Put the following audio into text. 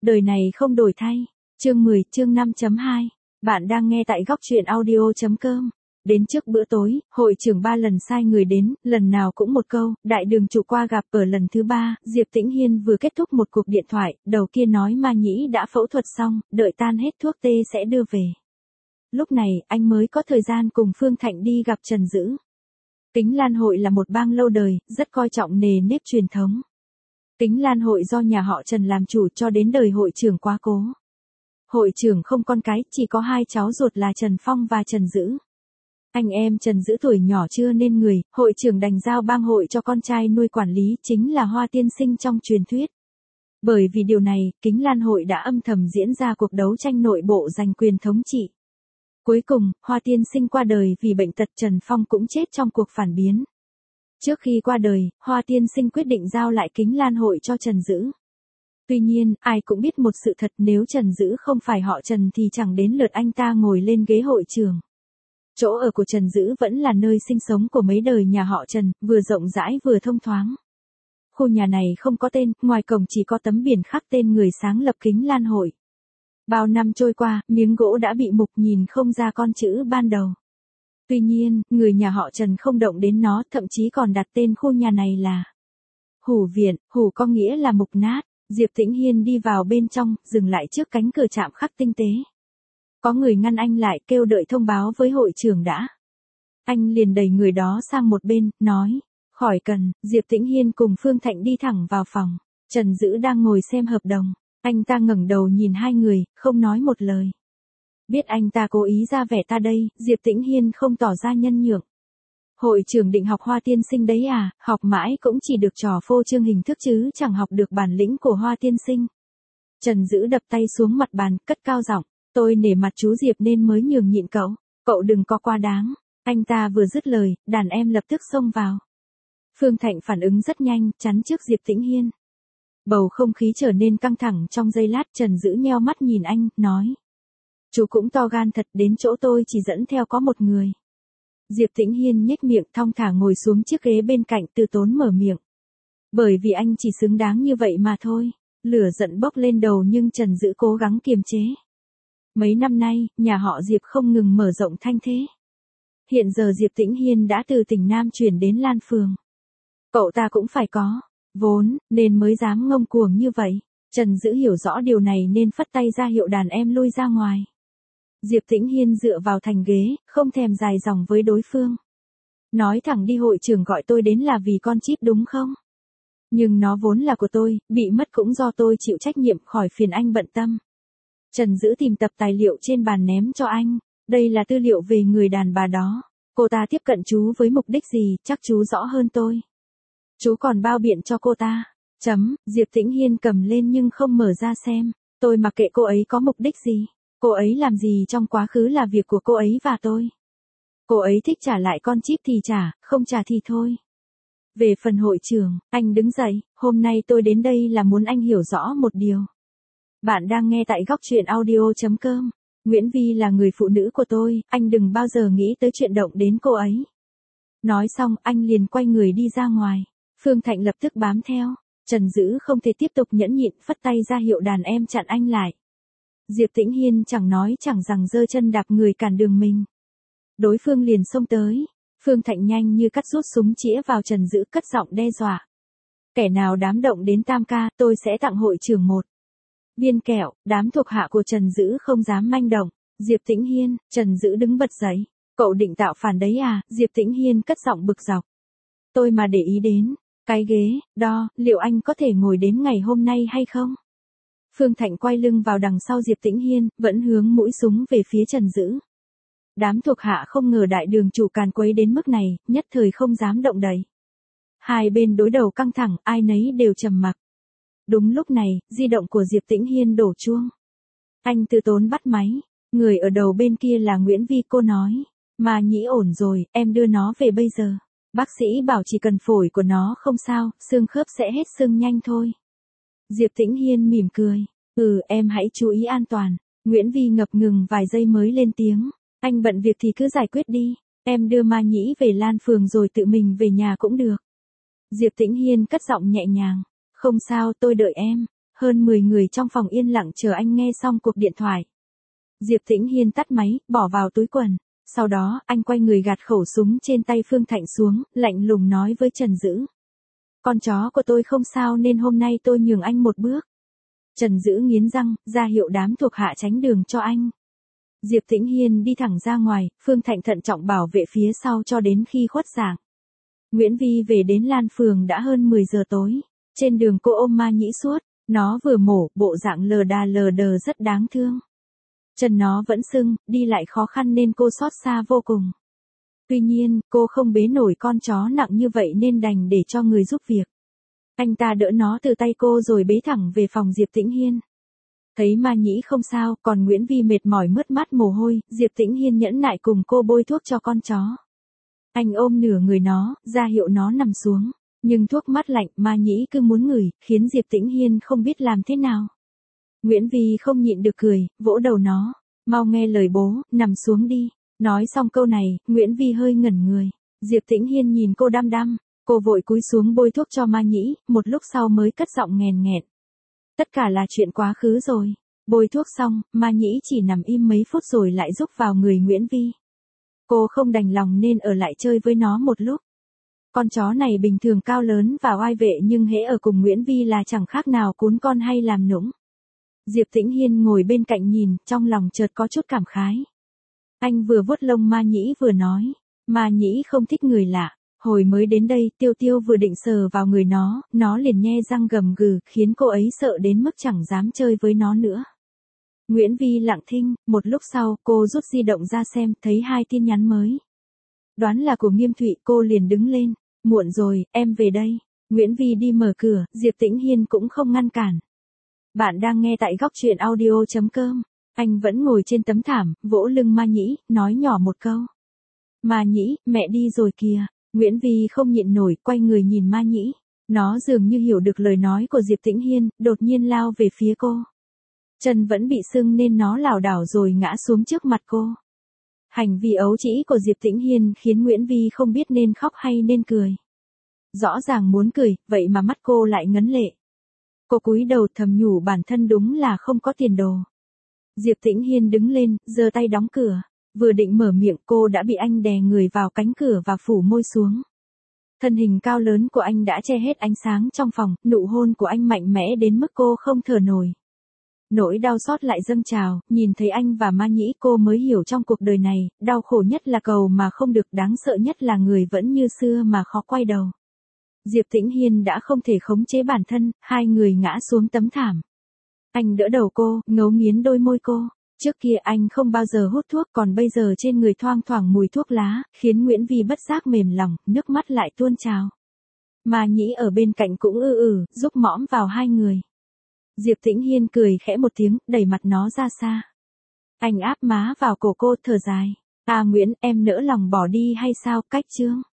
Đời này không đổi thay. Chương 10, chương 5.2. Bạn đang nghe tại góc truyện audio.com. Đến trước bữa tối, hội trưởng 3 lần sai người đến, lần nào cũng một câu, đại đường chủ qua gặp. Ở lần thứ 3, Diệp Tĩnh Hiên vừa kết thúc một cuộc điện thoại, đầu kia nói Ma Nhĩ đã phẫu thuật xong, đợi tan hết thuốc tê sẽ đưa về. Lúc này, anh mới có thời gian cùng Phương Thạnh đi gặp Trần Dữ. Kính Lan hội là một bang lâu đời, rất coi trọng nề nếp truyền thống. Kính Lan hội do nhà họ Trần làm chủ cho đến đời hội trưởng quá cố. Hội trưởng không con cái, chỉ có 2 cháu ruột là Trần Phong và Trần Dữ. Anh em Trần Dữ tuổi nhỏ chưa nên người, hội trưởng đành giao bang hội cho con trai nuôi quản lý, chính là Hoa Tiên Sinh trong truyền thuyết. Bởi vì điều này, Kính Lan hội đã âm thầm diễn ra cuộc đấu tranh nội bộ giành quyền thống trị. Cuối cùng, Hoa Tiên Sinh qua đời vì bệnh tật, Trần Phong cũng chết trong cuộc phản biến. Trước khi qua đời, Hoa Tiên Sinh quyết định giao lại Kính Lan hội cho Trần Dữ. Tuy nhiên, ai cũng biết một sự thật, nếu Trần Dữ không phải họ Trần thì chẳng đến lượt anh ta ngồi lên ghế hội trưởng. Chỗ ở của Trần Dữ vẫn là nơi sinh sống của mấy đời nhà họ Trần, vừa rộng rãi vừa thông thoáng. Khu nhà này không có tên, ngoài cổng chỉ có tấm biển khắc tên người sáng lập Kính Lan hội. Bao năm trôi qua, miếng gỗ đã bị mục, nhìn không ra con chữ ban đầu. Tuy nhiên, người nhà họ Trần không động đến nó, thậm chí còn đặt tên khu nhà này là Hủ Viện. Hủ có nghĩa là mục nát. Diệp Tĩnh Hiên đi vào bên trong, dừng lại trước cánh cửa chạm khắc tinh tế. Có người ngăn anh lại, kêu đợi thông báo với hội trưởng đã. Anh liền đẩy người đó sang một bên, nói, khỏi cần. Diệp Tĩnh Hiên cùng Phương Thạnh đi thẳng vào phòng. Trần Dữ đang ngồi xem hợp đồng. Anh ta ngẩng đầu nhìn hai người, không nói một lời. Biết anh ta cố ý ra vẻ ta đây, Diệp Tĩnh Hiên không tỏ ra nhân nhượng. Hội trưởng định học Hoa Tiên Sinh đấy à, học mãi cũng chỉ được trò phô trương hình thức chứ chẳng học được bản lĩnh của Hoa Tiên Sinh. Trần Dữ đập tay xuống mặt bàn, cất cao giọng, tôi nể mặt chú Diệp nên mới nhường nhịn cậu đừng có quá đáng. Anh ta vừa dứt lời, đàn em lập tức xông vào. Phương Thạnh phản ứng rất nhanh, chắn trước Diệp Tĩnh Hiên. Bầu không khí trở nên căng thẳng trong giây lát, Trần Dữ nheo mắt nhìn anh, nói. Chú cũng to gan thật, đến chỗ tôi chỉ dẫn theo có một người. Diệp Tĩnh Hiên nhếch miệng, thong thả ngồi xuống chiếc ghế bên cạnh, từ tốn mở miệng. Bởi vì anh chỉ xứng đáng như vậy mà thôi. Lửa giận bốc lên đầu nhưng Trần Dữ cố gắng kiềm chế. Mấy năm nay, nhà họ Diệp không ngừng mở rộng thanh thế. Hiện giờ Diệp Tĩnh Hiên đã từ tỉnh Nam chuyển đến Lan Phường. Cậu ta cũng phải có vốn, nên mới dám ngông cuồng như vậy. Trần Dữ hiểu rõ điều này nên phất tay ra hiệu đàn em lui ra ngoài. Diệp Tĩnh Hiên dựa vào thành ghế, không thèm dài dòng với đối phương. Nói thẳng đi, hội trưởng gọi tôi đến là vì con chip đúng không? Nhưng nó vốn là của tôi, bị mất cũng do tôi chịu trách nhiệm, khỏi phiền anh bận tâm. Trần Dữ tìm tập tài liệu trên bàn ném cho anh. Đây là tư liệu về người đàn bà đó. Cô ta tiếp cận chú với mục đích gì, chắc chú rõ hơn tôi. Chú còn bao biện cho cô ta. Diệp Tĩnh Hiên cầm lên nhưng không mở ra xem. Tôi mặc kệ cô ấy có mục đích gì. Cô ấy làm gì trong quá khứ là việc của cô ấy và tôi. Cô ấy thích trả lại con chip thì trả, không trả thì thôi. Về phần hội trưởng, anh đứng dậy, hôm nay tôi đến đây là muốn anh hiểu rõ một điều. Bạn đang nghe tại góc truyện audio.com. Nguyễn Vi là người phụ nữ của tôi, anh đừng bao giờ nghĩ tới chuyện động đến cô ấy. Nói xong, anh liền quay người đi ra ngoài. Phương Thạnh lập tức bám theo. Trần Dữ không thể tiếp tục nhẫn nhịn, phất tay ra hiệu đàn em chặn anh lại. Diệp Tĩnh Hiên chẳng nói chẳng rằng giơ chân đạp người cản đường mình. Đối phương liền xông tới. Phương Thạnh nhanh như cắt rút súng chĩa vào Trần Dữ, cất giọng đe dọa. Kẻ nào dám động đến Tam ca, tôi sẽ tặng hội trưởng 1 viên kẹo. Đám thuộc hạ của Trần Dữ không dám manh động. Diệp Tĩnh Hiên, Trần Dữ đứng bật dậy. Cậu định tạo phản đấy à? Diệp Tĩnh Hiên cất giọng bực dọc. Tôi mà để ý đến cái ghế đó, liệu anh có thể ngồi đến ngày hôm nay hay không? Phương Thạnh quay lưng vào đằng sau Diệp Tĩnh Hiên, vẫn hướng mũi súng về phía Trần Dữ. Đám thuộc hạ không ngờ đại đường chủ càn quấy đến mức này, nhất thời không dám động đậy. Hai bên đối đầu căng thẳng, ai nấy đều trầm mặc. Đúng lúc này, di động của Diệp Tĩnh Hiên đổ chuông. Anh từ tốn bắt máy. Người ở đầu bên kia là Nguyễn Vi, cô nói. Ma Nhĩ ổn rồi, em đưa nó về bây giờ. Bác sĩ bảo chỉ cần phổi của nó không sao, xương khớp sẽ hết sưng nhanh thôi. Diệp Tĩnh Hiên mỉm cười. Em hãy chú ý an toàn. Nguyễn Vi ngập ngừng vài giây mới lên tiếng. Anh bận việc thì cứ giải quyết đi. Em đưa Ma Nhĩ về Lan Phường rồi tự mình về nhà cũng được. Diệp Tĩnh Hiên cất giọng nhẹ nhàng. Không sao, tôi đợi em. hơn 10 người trong phòng yên lặng chờ anh nghe xong cuộc điện thoại. Diệp Tĩnh Hiên tắt máy, bỏ vào túi quần. Sau đó, anh quay người gạt khẩu súng trên tay Phương Thạnh xuống, lạnh lùng nói với Trần Dữ. Con chó của tôi không sao nên hôm nay tôi nhường anh một bước. Trần Dữ nghiến răng, ra hiệu đám thuộc hạ tránh đường cho anh. Diệp Tĩnh Hiên đi thẳng ra ngoài, Phương Thạnh thận trọng bảo vệ phía sau cho đến khi khuất dạng. Nguyễn Vi về đến Lan Phường đã hơn 10 giờ tối. Trên đường cô ôm Ma Nhĩ suốt, nó vừa mổ, bộ dạng lờ đờ rất đáng thương. Chân nó vẫn sưng, đi lại khó khăn nên cô xót xa vô cùng. Tuy nhiên, cô không bế nổi con chó nặng như vậy nên đành để cho người giúp việc. Anh ta đỡ nó từ tay cô rồi bế thẳng về phòng Diệp Tĩnh Hiên. Thấy Ma Nhĩ không sao, còn Nguyễn Vi mệt mỏi mướt mắt mồ hôi, Diệp Tĩnh Hiên nhẫn nại cùng cô bôi thuốc cho con chó. Anh ôm nửa người nó, ra hiệu nó nằm xuống. Nhưng thuốc mát lạnh, Ma Nhĩ cứ muốn ngửi, khiến Diệp Tĩnh Hiên không biết làm thế nào. Nguyễn Vi không nhịn được cười, vỗ đầu nó. Mau nghe lời bố, nằm xuống đi. Nói xong câu này, Nguyễn Vi hơi ngẩn người. Diệp Tĩnh Hiên nhìn cô đăm đăm. Cô vội cúi xuống bôi thuốc cho Ma Nhĩ, một lúc sau mới cất giọng nghèn nghẹn. Tất cả là chuyện quá khứ rồi. Bôi thuốc xong, Ma Nhĩ chỉ nằm im mấy phút rồi lại rúc vào người Nguyễn Vi. Cô không đành lòng nên ở lại chơi với nó một lúc. Con chó này bình thường cao lớn và oai vệ nhưng hễ ở cùng Nguyễn Vi là chẳng khác nào cún con hay làm nũng. Diệp Tĩnh Hiên ngồi bên cạnh nhìn, trong lòng chợt có chút cảm khái. Anh vừa vuốt lông Ma Nhĩ vừa nói, Ma Nhĩ không thích người lạ. Hồi mới đến đây, Tiêu Tiêu vừa định sờ vào người nó liền nhe răng gầm gừ, khiến cô ấy sợ đến mức chẳng dám chơi với nó nữa. Nguyễn Vi lặng thinh, một lúc sau, cô rút di động ra xem, thấy 2 tin nhắn mới. Đoán là của Nghiêm Thụy, cô liền đứng lên. Muộn rồi, em về đây. Nguyễn Vi đi mở cửa, Diệp Tĩnh Hiên cũng không ngăn cản. Bạn đang nghe tại góc truyện audio.com. Anh vẫn ngồi trên tấm thảm, vỗ lưng Ma Nhĩ, nói nhỏ một câu. Ma Nhĩ, mẹ đi rồi kìa. Nguyễn Vi không nhịn nổi, quay người nhìn Ma Nhĩ. Nó dường như hiểu được lời nói của Diệp Tĩnh Hiên, đột nhiên lao về phía cô. Chân vẫn bị sưng nên nó lảo đảo rồi ngã xuống trước mặt cô. Hành vi ấu trĩ của Diệp Tĩnh Hiên khiến Nguyễn Vi không biết nên khóc hay nên cười. Rõ ràng muốn cười, vậy mà mắt cô lại ngấn lệ. Cô cúi đầu thầm nhủ bản thân đúng là không có tiền đồ. Diệp Tĩnh Hiên đứng lên, giơ tay đóng cửa. Vừa định mở miệng cô đã bị anh đè người vào cánh cửa và phủ môi xuống. Thân hình cao lớn của anh đã che hết ánh sáng trong phòng, nụ hôn của anh mạnh mẽ đến mức cô không thở nổi. Nỗi đau xót lại dâng trào, nhìn thấy anh và Ma Nhĩ cô mới hiểu trong cuộc đời này, đau khổ nhất là cầu mà không được, đáng sợ nhất là người vẫn như xưa mà khó quay đầu. Diệp Tĩnh Hiên đã không thể khống chế bản thân, 2 người ngã xuống tấm thảm. Anh đỡ đầu cô, ngấu nghiến đôi môi cô. Trước kia anh không bao giờ hút thuốc, còn bây giờ trên người thoang thoảng mùi thuốc lá, khiến Nguyễn Vi bất giác mềm lòng, nước mắt lại tuôn trào. Ma Nhĩ ở bên cạnh cũng giúp mõm vào 2 người. Diệp Tĩnh Hiên cười khẽ một tiếng, đẩy mặt nó ra xa. Anh áp má vào cổ cô, thở dài. À Nguyễn, em nỡ lòng bỏ đi hay sao, cách chương.